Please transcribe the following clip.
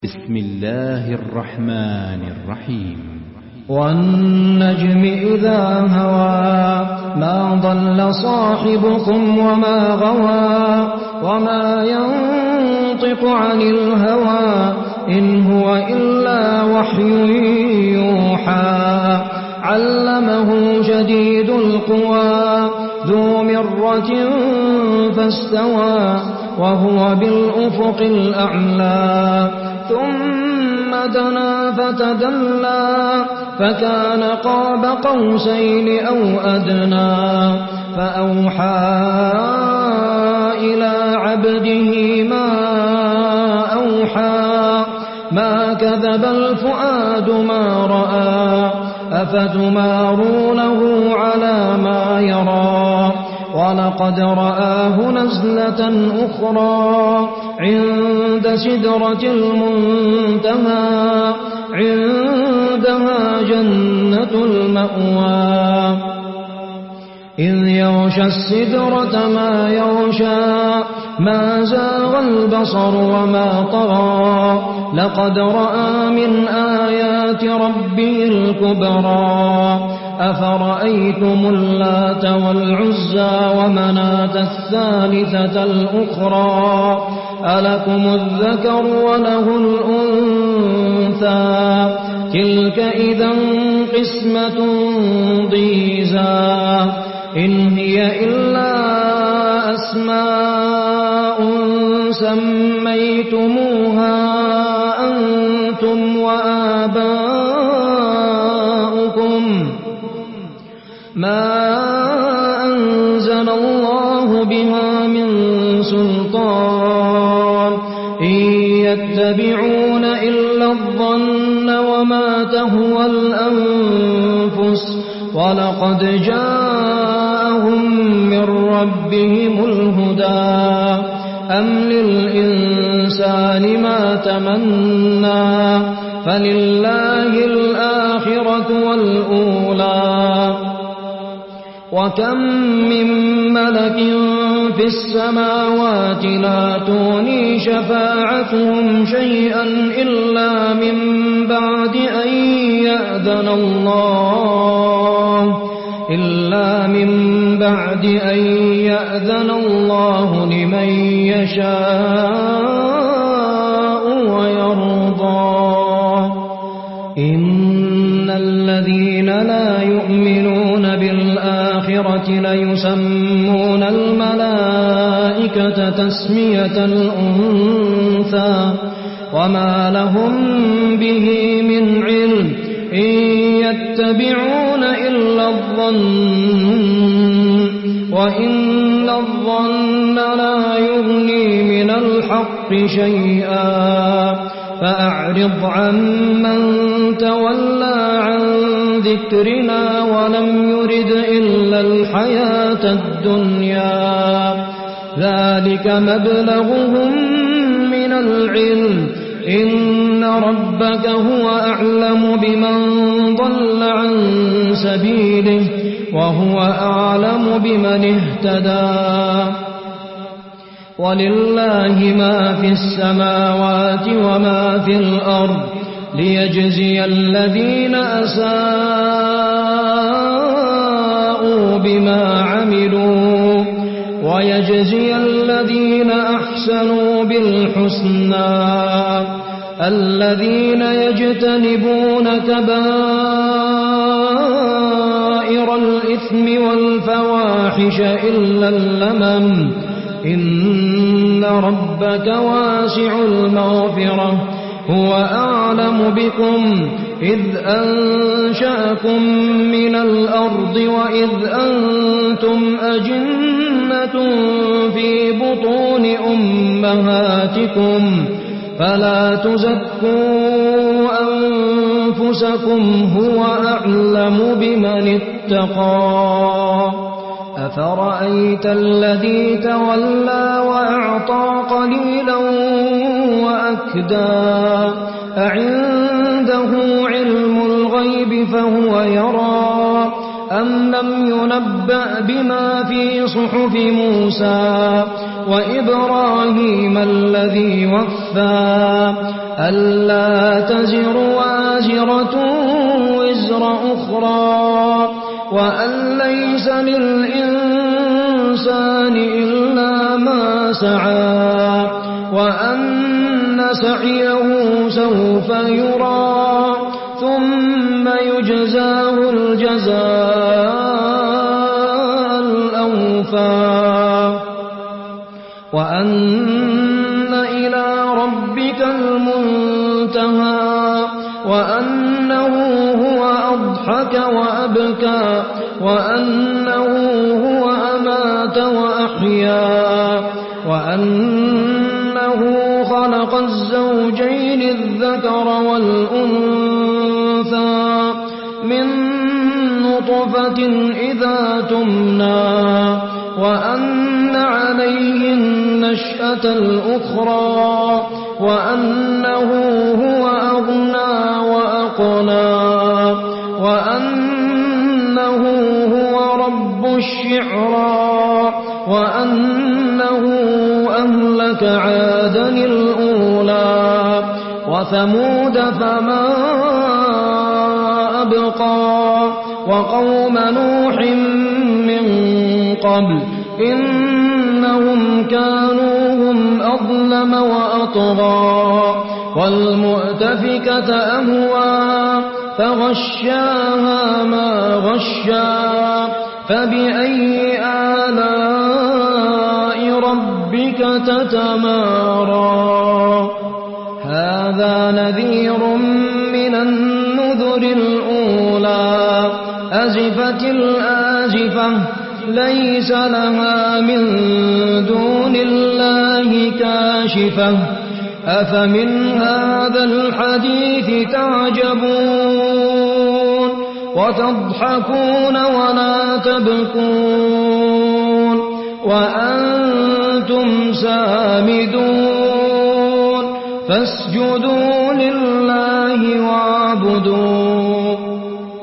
بسم الله الرحمن الرحيم. والنجم إذا هوى ما ضل صاحبكم وما غوى وما ينطق عن الهوى إن هو إلا وحي يوحى علمه شديد القوى ذو مرة فاستوى وهو بالأفق الأعلى ثم دنا فتدلى فكان قاب قوسين أو أدنى فأوحى إلى عبده ما أوحى ما كذب الفؤاد ما رأى أفتمارونه على ما يرى ولقد رآه نزلة أخرى عند سدرة المنتهى عندها جنة المأوى إذ يغشى السدرة ما يغشى ما زاغ البصر وما طغى لقد رأى من آيات ربه الكبرى أفرأيتم اللات والعزى ومناة الثالثة الأخرى ألكم الذكر وله الأنثى تلك إذا قسمة ضيزى إن هي إلا أسماء سميتموها أنتم وآباؤكم ما أنزل الله بها من سلطان إن يتبعون إلا الظن وما تهوى الأنفس ولقد جاءهم من ربهم الهدى أم للإنسان ما تمنى فلله الآخرة والأولى وكم من ملك في السماوات لا تغني شفاعتهم شيئا إلا من بعد أن يأذن الله لمن يشاء ويرضى إن الذين لا يؤمنون بالآخرة ليسمون الملائكة تسمية الأنثى وما لهم به من علم إن يتبعون إلا الظن وإن الظن لا يغني من الحق شيئا فأعرض عمن تولى عن ذكرنا ولم يرد إلا الحياة الدنيا ذلك مبلغهم من العلم إن ربك هو أعلم بمن ضل عن سبيله وهو أعلم بمن اهتدى ولله ما في السماوات وما في الأرض ليجزي الذين أساءوا بما عملوا ويجزي الذين أحسنوا بالحسنى الذين يجتنبون كبائر الإثم والفواحش إلا اللمم إن ربك واسع المغفرة هو أعلم بكم إذ أنشأكم من الأرض وإذ أنتم أجنة في بطون أمهاتكم فلا تزكوا أنفسكم هو أعلم بمن اتقى أفرأيت الذي تولى وأعطى قليلا وأكدى أعنده علم الغيب فهو يرى أم لم ينبأ بما في صحف موسى وإبراهيم الذي وفى ألا تزر وازرة وزر أخرى وأن ليس للإنسان إلا ما سعى وأن سعيه سوف يرى ثم يجزاه الجزاء الأوفى وأن إلى ربك المنتهى وأنه هو أضحك وأبكى وأنه هو أمات وأحيا وأنه خلق الزوجين الذكر والأنثى من نطفة إذا تمنى وأن عليه النشأة الأخرى وأنه هو أغنى وأقنى وأنه هو رب الشعرى وأنه أهلك عادا الأولى وثمود فما أبقى وقوم نوح من قبل إنهم كانوا هم أظلم وأطغى والمؤتفكة أهوى فغشاها ما غشا فبأي آلاء ربك تتمارى هذا نذير من النذر الأولى أزفت الآزفة ليس لها من دون الله كاشفة أفمن هذا الحديث تعجبون وتضحكون ولا تبكون وأنتم سامدون فاسجدوا لله واعبدوا